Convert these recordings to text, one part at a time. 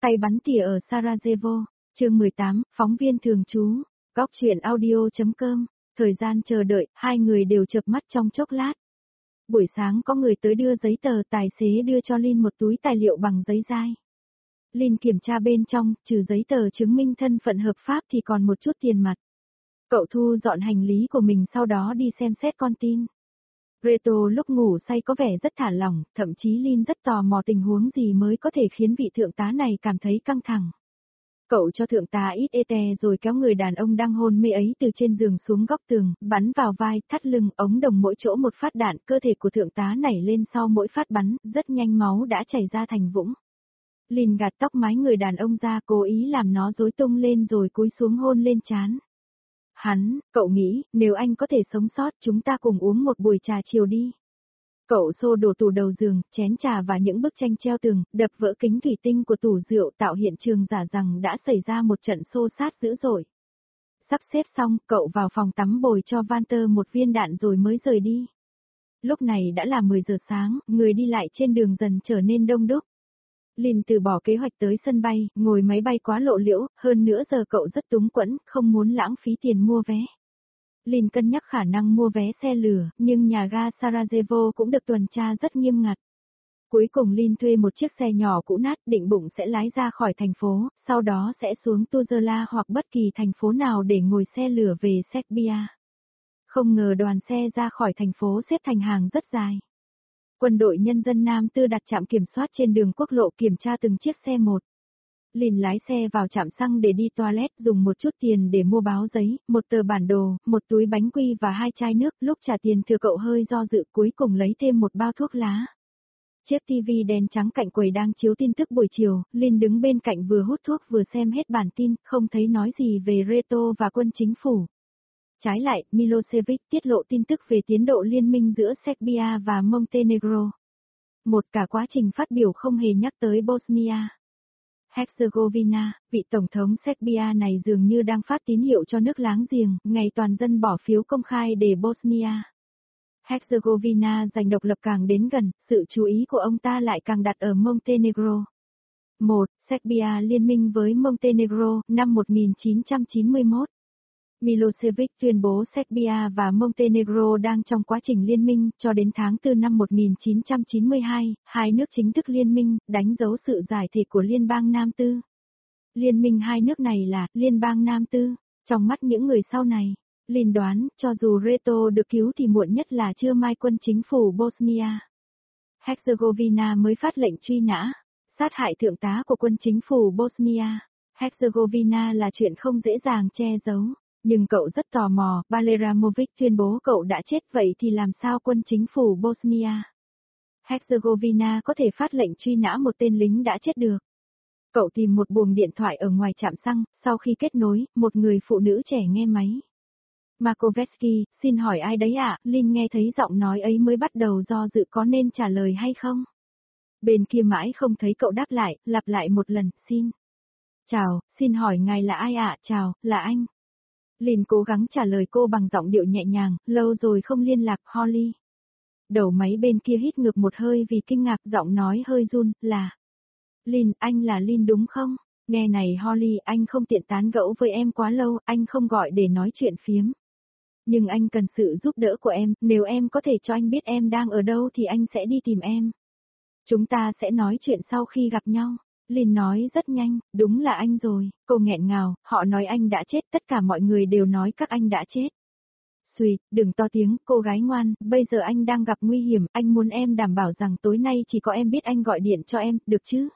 Say bắn tỉa ở Sarajevo, chương 18, phóng viên thường trú, góc chuyện audio.com, thời gian chờ đợi, hai người đều chợp mắt trong chốc lát. Buổi sáng có người tới đưa giấy tờ, tài xế đưa cho Lin một túi tài liệu bằng giấy dai. Lin kiểm tra bên trong, trừ giấy tờ chứng minh thân phận hợp pháp thì còn một chút tiền mặt. Cậu thu dọn hành lý của mình sau đó đi xem xét con tin. Reto lúc ngủ say có vẻ rất thả lỏng, thậm chí Lin rất tò mò tình huống gì mới có thể khiến vị thượng tá này cảm thấy căng thẳng. Cậu cho thượng tá ít ete rồi kéo người đàn ông đang hôn mê ấy từ trên giường xuống góc tường, bắn vào vai, thắt lưng, ống đồng mỗi chỗ một phát đạn, cơ thể của thượng tá nảy lên sau mỗi phát bắn, rất nhanh máu đã chảy ra thành vũng. Lin gạt tóc mái người đàn ông ra, cố ý làm nó rối tung lên rồi cúi xuống hôn lên trán. Cậu nghĩ, nếu anh có thể sống sót chúng ta cùng uống một buổi trà chiều đi. Cậu xô đổ tủ đầu giường, chén trà và những bức tranh treo tường, đập vỡ kính thủy tinh của tủ rượu tạo hiện trường giả rằng đã xảy ra một trận xô xát dữ dội. Sắp xếp xong, cậu vào phòng tắm bồi cho Walter một viên đạn rồi mới rời đi. Lúc này đã là 10 giờ sáng, người đi lại trên đường dần trở nên đông đúc. Lin từ bỏ kế hoạch tới sân bay, ngồi máy bay quá lộ liễu, hơn nữa giờ cậu rất túng quẫn, không muốn lãng phí tiền mua vé. Lin cân nhắc khả năng mua vé xe lửa, nhưng nhà ga Sarajevo cũng được tuần tra rất nghiêm ngặt. Cuối cùng Lin thuê một chiếc xe nhỏ cũ nát, định bụng sẽ lái ra khỏi thành phố, sau đó sẽ xuống Tuzla hoặc bất kỳ thành phố nào để ngồi xe lửa về Serbia. Không ngờ đoàn xe ra khỏi thành phố xếp thành hàng rất dài. Quân đội nhân dân Nam Tư đặt trạm kiểm soát trên đường quốc lộ kiểm tra từng chiếc xe một. Lin lái xe vào trạm xăng để đi toilet, dùng một chút tiền để mua báo giấy, một tờ bản đồ, một túi bánh quy và 2 chai nước. Lúc trả tiền thừa cậu hơi do dự, cuối cùng lấy thêm một bao thuốc lá. Chiếc TV đen trắng cạnh quầy đang chiếu tin tức buổi chiều, Lin đứng bên cạnh vừa hút thuốc vừa xem hết bản tin, không thấy nói gì về Reto và quân chính phủ. Trái lại, Milosevic tiết lộ tin tức về tiến độ liên minh giữa Serbia và Montenegro. Cả quá trình phát biểu không hề nhắc tới Bosnia Herzegovina, vị tổng thống Serbia này dường như đang phát tín hiệu cho nước láng giềng, ngày toàn dân bỏ phiếu công khai để Bosnia Herzegovina giành độc lập càng đến gần, sự chú ý của ông ta lại càng đặt ở Montenegro. Serbia liên minh với Montenegro, năm 1991. Milosevic tuyên bố Serbia và Montenegro đang trong quá trình liên minh, cho đến tháng 4 năm 1992, hai nước chính thức liên minh, đánh dấu sự giải thể của Liên bang Nam Tư. Liên minh hai nước này là Liên bang Nam Tư. Trong mắt những người sau này, Lin đoán, cho dù Reto được cứu thì muộn nhất là trưa mai quân chính phủ Bosnia Herzegovina mới phát lệnh truy nã, sát hại thượng tá của quân chính phủ Bosnia Herzegovina là chuyện không dễ dàng che giấu. Nhưng cậu rất tò mò, Baleramovic tuyên bố cậu đã chết, vậy thì làm sao quân chính phủ Bosnia Herzegovina có thể phát lệnh truy nã một tên lính đã chết được? Cậu tìm một buồng điện thoại ở ngoài trạm xăng, sau khi kết nối, một người phụ nữ trẻ nghe máy. Markovetsky, xin hỏi ai đấy ạ? Lin nghe thấy giọng nói ấy mới bắt đầu do dự có nên trả lời hay không. Bên kia mãi không thấy cậu đáp lại, lặp lại một lần, xin. Chào, xin hỏi ngài là ai ạ? Chào, là anh. Lin cố gắng trả lời cô bằng giọng điệu nhẹ nhàng, lâu rồi không liên lạc, Holly. Đầu máy bên kia hít ngược một hơi vì kinh ngạc, giọng nói hơi run, là. Lin, anh là Lin đúng không? Nghe này Holly, anh không tiện tán gẫu với em quá lâu, anh không gọi để nói chuyện phiếm. Nhưng anh cần sự giúp đỡ của em, nếu em có thể cho anh biết em đang ở đâu thì anh sẽ đi tìm em. Chúng ta sẽ nói chuyện sau khi gặp nhau. Lin nói rất nhanh, đúng là anh rồi, cô nghẹn ngào, họ nói anh đã chết, tất cả mọi người đều nói các anh đã chết. Xùi, đừng to tiếng, cô gái ngoan, bây giờ anh đang gặp nguy hiểm, anh muốn em đảm bảo rằng tối nay chỉ có em biết anh gọi điện cho em, được chứ?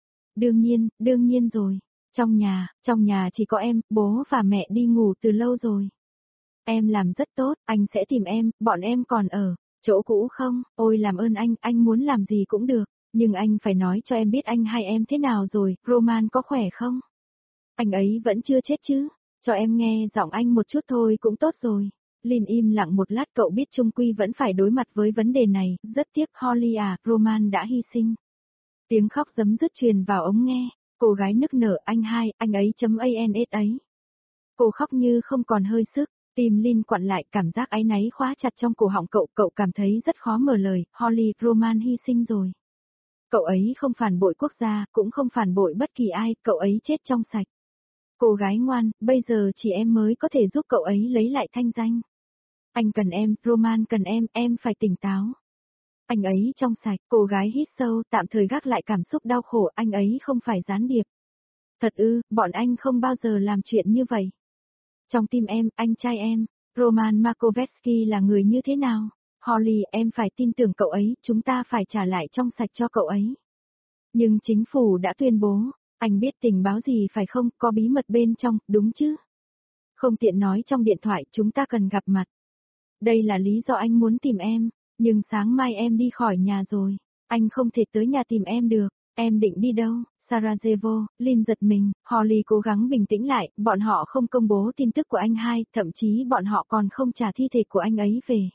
Đương nhiên rồi, trong nhà chỉ có em, bố và mẹ đi ngủ từ lâu rồi. Em làm rất tốt, anh sẽ tìm em, bọn em còn ở chỗ cũ không? Ôi làm ơn anh muốn làm gì cũng được. Nhưng anh phải nói cho em biết anh hai em thế nào rồi, Roman có khỏe không? Anh ấy vẫn chưa chết chứ? Cho em nghe giọng anh một chút thôi cũng tốt rồi. Lin im lặng một lát, cậu biết chung quy vẫn phải đối mặt với vấn đề này, rất tiếc Holly à, Roman đã hy sinh. Tiếng khóc giấm dứt truyền vào ống nghe, cô gái nức nở, anh ấy ấy. Cô khóc như không còn hơi sức, tim Lin quặn lại, cảm giác áy náy khóa chặt trong cổ họng cậu cảm thấy rất khó mở lời, Holly, Roman hy sinh rồi. Cậu ấy không phản bội quốc gia, cũng không phản bội bất kỳ ai, cậu ấy chết trong sạch. Cô gái ngoan, bây giờ chỉ em mới có thể giúp cậu ấy lấy lại thanh danh. Anh cần em, Roman cần em phải tỉnh táo. Anh ấy trong sạch, cô gái hít sâu, tạm thời gác lại cảm xúc đau khổ, anh ấy không phải gián điệp. Thật ư, bọn anh không bao giờ làm chuyện như vậy. Trong tim em, anh trai em, Roman Makovetsky là người như thế nào? Holly, em phải tin tưởng cậu ấy, chúng ta phải trả lại trong sạch cho cậu ấy. Nhưng chính phủ đã tuyên bố, anh biết tình báo gì phải không, có bí mật bên trong, đúng chứ? Không tiện nói trong điện thoại, chúng ta cần gặp mặt. Đây là lý do anh muốn tìm em, nhưng sáng mai em đi khỏi nhà rồi, anh không thể tới nhà tìm em được, em định đi đâu? Sarajevo, Lynn giật mình, Holly cố gắng bình tĩnh lại, bọn họ không công bố tin tức của anh hai, thậm chí bọn họ còn không trả thi thể của anh ấy về.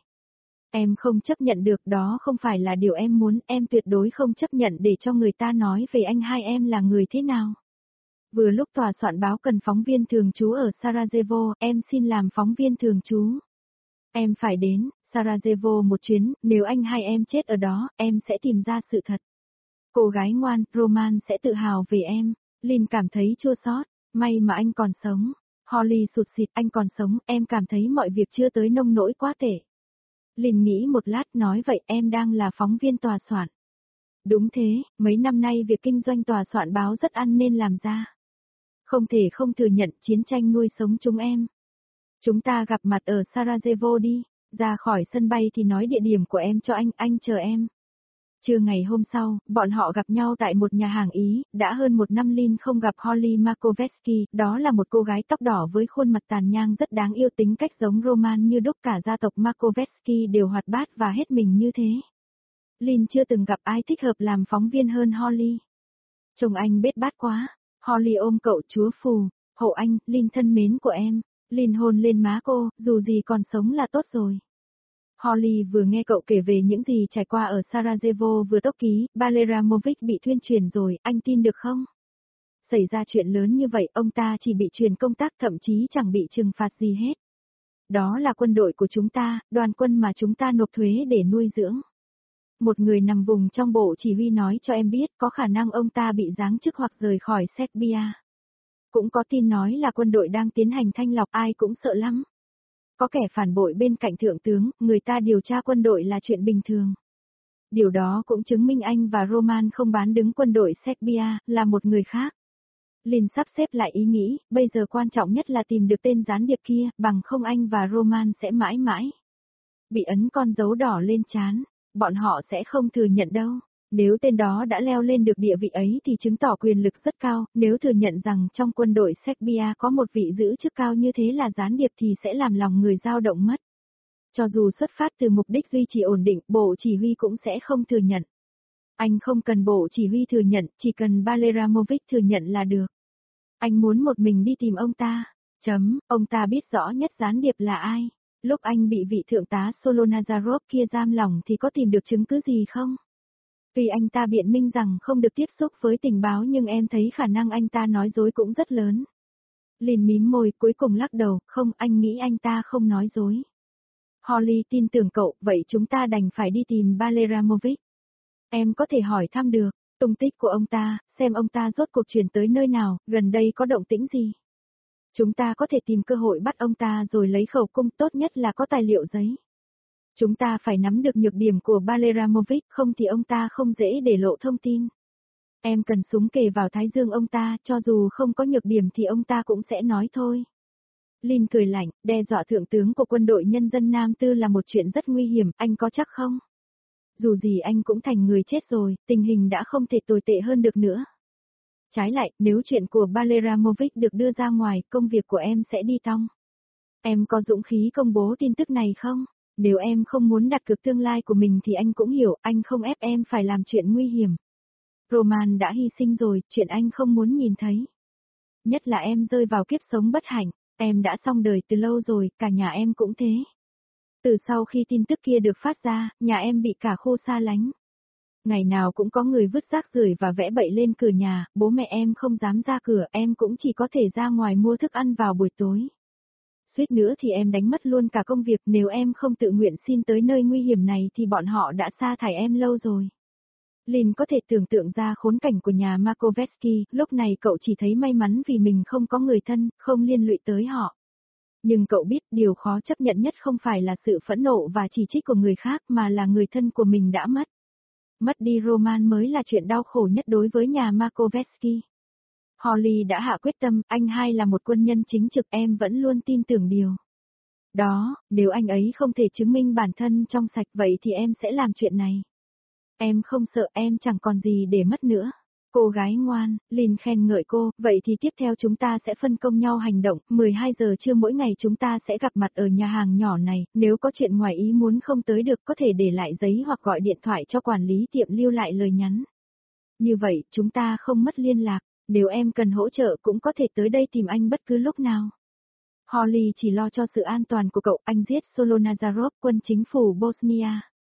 Em không chấp nhận được, đó không phải là điều em muốn, em tuyệt đối không chấp nhận để cho người ta nói về anh hai em là người thế nào. Vừa lúc tòa soạn báo cần phóng viên thường trú ở Sarajevo, em xin làm phóng viên thường trú. Em phải đến Sarajevo một chuyến, nếu anh hai em chết ở đó, em sẽ tìm ra sự thật. Cô gái ngoan, Roman sẽ tự hào về em. Lynn cảm thấy chua xót, may mà anh còn sống. Holly sụt sịt, anh còn sống, em cảm thấy mọi việc chưa tới nông nỗi quá tệ. Lynn nghĩ một lát nói vậy em đang là phóng viên tòa soạn. Đúng thế, mấy năm nay việc kinh doanh tòa soạn báo rất ăn nên làm ra. Không thể không thừa nhận chiến tranh nuôi sống chúng em. Chúng ta gặp mặt ở Sarajevo đi, ra khỏi sân bay thì nói địa điểm của em cho anh chờ em. Trưa ngày hôm sau, bọn họ gặp nhau tại một nhà hàng Ý, đã hơn một năm Lynn không gặp Holly Makovetsky, đó là một cô gái tóc đỏ với khuôn mặt tàn nhang rất đáng yêu, tính cách giống Roman như đúc, cả gia tộc Makovetsky đều hoạt bát và hết mình như thế. Lynn chưa từng gặp ai thích hợp làm phóng viên hơn Holly. Chồng anh bết bát quá. Holly ôm cậu, chúa phù, hộ anh, Lynn thân mến của em. Lynn hôn lên má cô, dù gì còn sống là tốt rồi. Holly vừa nghe cậu kể về những gì trải qua ở Sarajevo vừa tốc ký, Baleramovic bị thuyên truyền rồi, anh tin được không? Xảy ra chuyện lớn như vậy, ông ta chỉ bị truyền công tác, thậm chí chẳng bị trừng phạt gì hết. Đó là quân đội của chúng ta, đoàn quân mà chúng ta nộp thuế để nuôi dưỡng. Một người nằm vùng trong bộ chỉ huy nói cho em biết có khả năng ông ta bị giáng chức hoặc rời khỏi Serbia. Cũng có tin nói là quân đội đang tiến hành thanh lọc, ai cũng sợ lắm. Có kẻ phản bội bên cạnh thượng tướng, người ta điều tra quân đội là chuyện bình thường. Điều đó cũng chứng minh anh và Roman không bán đứng quân đội Serbia, là một người khác. Lynn sắp xếp lại ý nghĩ, bây giờ quan trọng nhất là tìm được tên gián điệp kia, bằng không anh và Roman sẽ mãi mãi bị ấn con dấu đỏ lên trán, bọn họ sẽ không thừa nhận đâu. Nếu tên đó đã leo lên được địa vị ấy thì chứng tỏ quyền lực rất cao, nếu thừa nhận rằng trong quân đội Serbia có một vị giữ chức cao như thế là gián điệp thì sẽ làm lòng người dao động mất. Cho dù xuất phát từ mục đích duy trì ổn định, bộ chỉ huy cũng sẽ không thừa nhận. Anh không cần bộ chỉ huy thừa nhận, chỉ cần Baleramovic thừa nhận là được. Anh muốn một mình đi tìm ông ta. Ông ta biết rõ nhất gián điệp là ai. Lúc anh bị vị thượng tá Solonazarov kia giam lỏng thì có tìm được chứng cứ gì không? Vì anh ta biện minh rằng không được tiếp xúc với tình báo nhưng em thấy khả năng anh ta nói dối cũng rất lớn. Lynn mím môi cuối cùng lắc đầu, không, anh nghĩ anh ta không nói dối. Holly tin tưởng cậu, vậy chúng ta đành phải đi tìm Baleramovic. Em có thể hỏi thăm được, tung tích của ông ta, xem ông ta rốt cuộc chuyển tới nơi nào, gần đây có động tĩnh gì. Chúng ta có thể tìm cơ hội bắt ông ta rồi lấy khẩu cung, tốt nhất là có tài liệu giấy. Chúng ta phải nắm được nhược điểm của Baleramovic, không thì ông ta không dễ để lộ thông tin. Em cần súng kề vào thái dương ông ta, cho dù không có nhược điểm thì ông ta cũng sẽ nói thôi. Lynn cười lạnh, đe dọa thượng tướng của quân đội nhân dân Nam Tư là một chuyện rất nguy hiểm, anh có chắc không? Dù gì anh cũng thành người chết rồi, tình hình đã không thể tồi tệ hơn được nữa. Trái lại, nếu chuyện của Baleramovic được đưa ra ngoài, công việc của em sẽ đi tong. Em có dũng khí công bố tin tức này không? Nếu em không muốn đặt cược tương lai của mình thì anh cũng hiểu, anh không ép em phải làm chuyện nguy hiểm. Roman đã hy sinh rồi, chuyện anh không muốn nhìn thấy. Nhất là em rơi vào kiếp sống bất hạnh, em đã xong đời từ lâu rồi, cả nhà em cũng thế. Từ sau khi tin tức kia được phát ra, nhà em bị cả khu xa lánh. Ngày nào cũng có người vứt rác rưởi và vẽ bậy lên cửa nhà, bố mẹ em không dám ra cửa, em cũng chỉ có thể ra ngoài mua thức ăn vào buổi tối. Suýt nữa thì em đánh mất luôn cả công việc, nếu em không tự nguyện xin tới nơi nguy hiểm này thì bọn họ đã sa thải em lâu rồi. Lin có thể tưởng tượng ra khốn cảnh của nhà Markovetsky, lúc này cậu chỉ thấy may mắn vì mình không có người thân, không liên lụy tới họ. Nhưng cậu biết điều khó chấp nhận nhất không phải là sự phẫn nộ và chỉ trích của người khác mà là người thân của mình đã mất. Mất đi Roman mới là chuyện đau khổ nhất đối với nhà Markovetsky. Holly đã hạ quyết tâm, anh hai là một quân nhân chính trực, em vẫn luôn tin tưởng điều đó, nếu anh ấy không thể chứng minh bản thân trong sạch vậy thì em sẽ làm chuyện này. Em không sợ, em chẳng còn gì để mất nữa. Cô gái ngoan, Lin khen ngợi cô, vậy thì tiếp theo chúng ta sẽ phân công nhau hành động, 12 giờ trưa mỗi ngày chúng ta sẽ gặp mặt ở nhà hàng nhỏ này, nếu có chuyện ngoài ý muốn không tới được có thể để lại giấy hoặc gọi điện thoại cho quản lý tiệm lưu lại lời nhắn. Như vậy, chúng ta không mất liên lạc, nếu em cần hỗ trợ cũng có thể tới đây tìm anh bất cứ lúc nào. Holly chỉ lo cho sự an toàn của cậu, anh giết Solonazarov, quân chính phủ Bosnia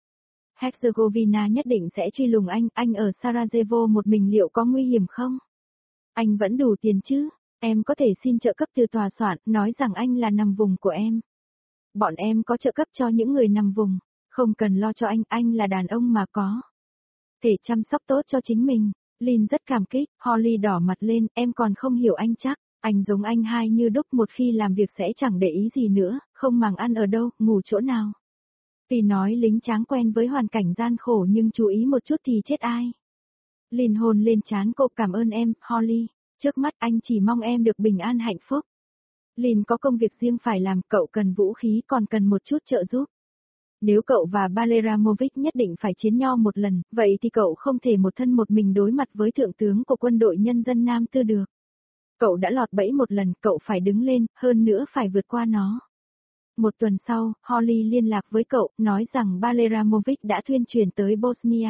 Herzegovina nhất định sẽ truy lùng anh ở Sarajevo một mình liệu có nguy hiểm không? Anh vẫn đủ tiền chứ, em có thể xin trợ cấp từ tòa soạn, nói rằng anh là nằm vùng của em. Bọn em có trợ cấp cho những người nằm vùng, không cần lo cho anh là đàn ông mà có thể chăm sóc tốt cho chính mình. Lin rất cảm kích, Holly đỏ mặt lên, em còn không hiểu anh chắc, anh giống anh hai như đúc, một khi làm việc sẽ chẳng để ý gì nữa, không màng ăn ở đâu, ngủ chỗ nào. Tuy nói lính tráng quen với hoàn cảnh gian khổ nhưng chú ý một chút thì chết ai. Lin hôn lên trán cô, cảm ơn em, Holly, trước mắt anh chỉ mong em được bình an hạnh phúc. Lin có công việc riêng phải làm, cậu cần vũ khí còn cần một chút trợ giúp. Nếu cậu và Baleramovic nhất định phải chiến nhau một lần, vậy thì cậu không thể một thân một mình đối mặt với thượng tướng của quân đội nhân dân Nam Tư được. Cậu đã lọt bẫy một lần, cậu phải đứng lên, hơn nữa phải vượt qua nó. Một tuần sau, Holly liên lạc với cậu, nói rằng Baleramovic đã thuyên chuyển tới Bosnia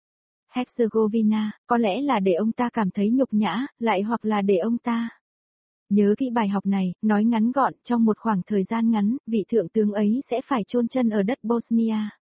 Herzegovina, có lẽ là để ông ta cảm thấy nhục nhã, lại hoặc là để ông ta nhớ kỹ bài học này, nói ngắn gọn, trong một khoảng thời gian ngắn, vị thượng tướng ấy sẽ phải chôn chân ở đất Bosnia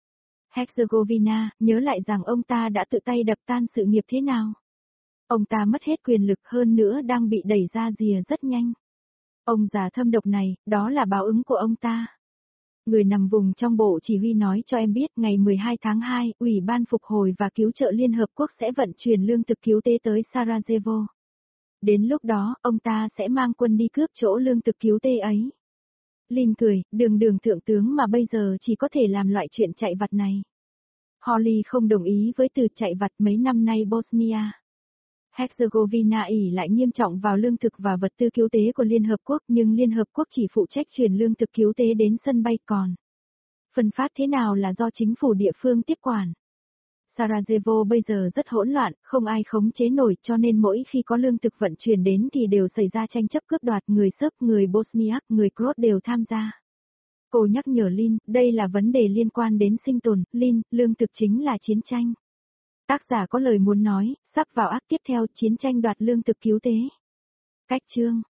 Herzegovina, nhớ lại rằng ông ta đã tự tay đập tan sự nghiệp thế nào. Ông ta mất hết quyền lực, hơn nữa đang bị đẩy ra rìa rất nhanh. Ông già thâm độc này, đó là báo ứng của ông ta. Người nằm vùng trong bộ chỉ huy nói cho em biết ngày 12 tháng 2, Ủy ban Phục hồi và Cứu trợ Liên Hợp Quốc sẽ vận chuyển lương thực cứu tế tới Sarajevo. Đến lúc đó, ông ta sẽ mang quân đi cướp chỗ lương thực cứu tế ấy. Lin cười, đường thượng tướng mà bây giờ chỉ có thể làm loại chuyện chạy vặt này. Holly không đồng ý với từ chạy vặt, mấy năm nay Bosnia Herzegovina ỷ lại nghiêm trọng vào lương thực và vật tư cứu tế của Liên Hợp Quốc, nhưng Liên Hợp Quốc chỉ phụ trách chuyển lương thực cứu tế đến sân bay, còn phân phát thế nào là do chính phủ địa phương tiếp quản. Sarajevo bây giờ rất hỗn loạn, không ai khống chế nổi, cho nên mỗi khi có lương thực vận chuyển đến thì đều xảy ra tranh chấp cướp đoạt, người Sớp, người Bosniak, người Croat đều tham gia. Cô nhắc nhở Lin, đây là vấn đề liên quan đến sinh tồn, Lin, lương thực chính là chiến tranh. Tác giả có lời muốn nói, sắp vào ác tiếp theo, chiến tranh đoạt lương thực cứu tế. Cách chương